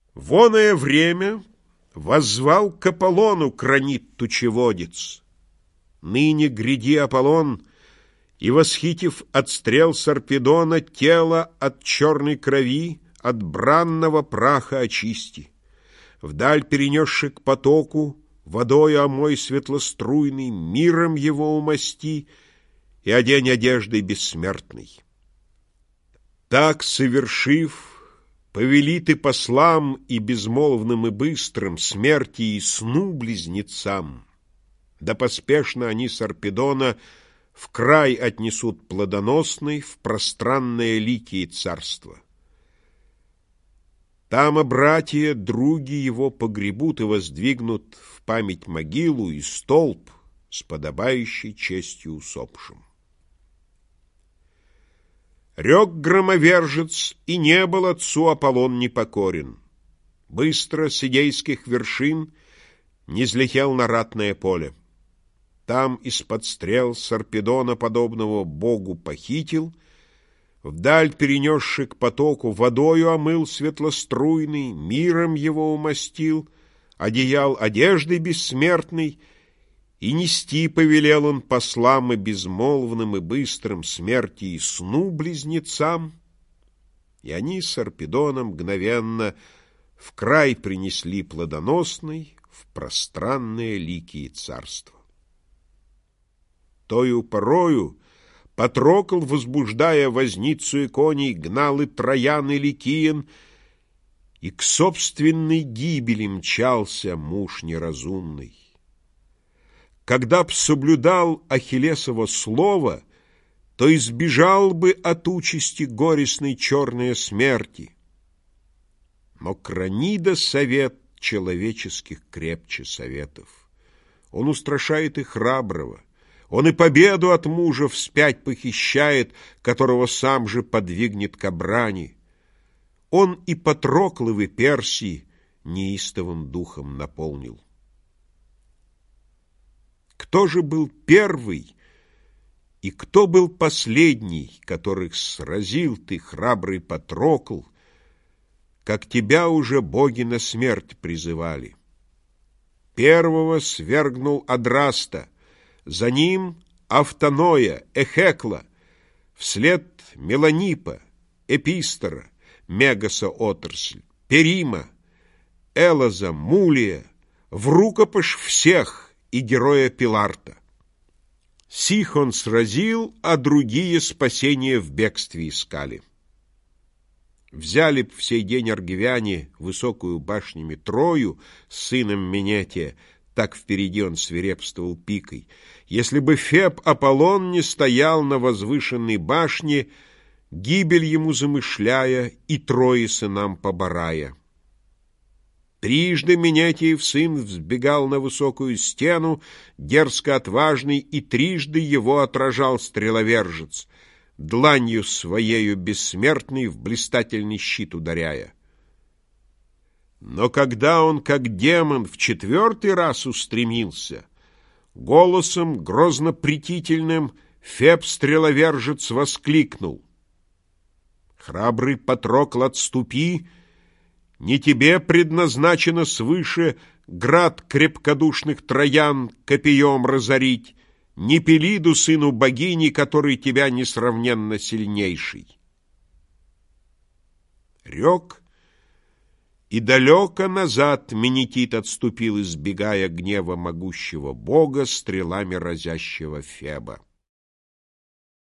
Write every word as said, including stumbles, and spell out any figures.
В оное время воззвал к Аполлону кранит тучеводец: «Ныне гряди, Аполлон, и, восхитив от стрел Сарпедона, тело от черной крови, от бранного праха очисти. Вдаль перенесши к потоку, водою омой светлоструйный, миром его умасти и одень одеждой бессмертной». Так, совершив, повели ты послам и безмолвным и быстрым смерти и сну близнецам, да поспешно они Сарпедона в край отнесут плодоносный, в пространное ликие царство. Там, а братья, други его погребут и воздвигнут в память могилу и столб с подобающей честью усопшим. Рек громовержец, и не был отцу Аполлон непокорен. Быстро с идейских вершин низлетел на ратное поле. Там из-под стрел Сарпедона, подобного богу, похитил, вдаль перенесши к потоку, водою омыл светлоструйный, миром его умастил, одеял одеждой бессмертной, и нести повелел он послам и безмолвным и быстрым смерти и сну близнецам, и они с Сарпедоном мгновенно в край принесли плодоносный, в пространное ликие царство. Тою порою Патрокл, возбуждая возницу и коней, гнал и Троян, и Ликиен, и к собственной гибели мчался муж неразумный. Когда б соблюдал Ахиллесово слово, то избежал бы от участи горестной черной смерти. Но Кранида совет человеческих крепче советов. Он устрашает и храброго. Он и победу от мужа вспять похищает, которого сам же подвигнет к брани. Он и Патрокловы Персии неистовым духом наполнил. Кто же был первый и кто был последний, которых сразил ты, храбрый Патрокл, как тебя уже боги на смерть призывали? Первого свергнул Адраста, за ним Автоноя, Эхекла, вслед Меланипа, Эпистора, Мегаса отрасль, Перима, Элоза, Мулия, в рукопаш всех и героя Пиларта. Сих он сразил, а другие спасения в бегстве искали. Взяли б в сей день аргивяне высокую башнями Трою с сыном Менетия, так впереди он свирепствовал пикой, если бы Феб Аполлон не стоял на возвышенной башне, гибель ему замышляя и Трои сынам поборая. Трижды Менетиев сын взбегал на высокую стену, дерзко отважный, и трижды его отражал стреловержец, дланью своею бессмертной в блистательный щит ударяя. Но когда он, как демон, в четвертый раз устремился, голосом грозно-претительным Феб-стреловержец воскликнул: «Храбрый Патрокл, отступи! Не тебе предназначено свыше град крепкодушных троян копьем разорить, не Пелиду, сыну богини, который тебя несравненно сильнейший». Рек, и далеко назад Менетит отступил, избегая гнева могущего бога, стрелами разящего Феба.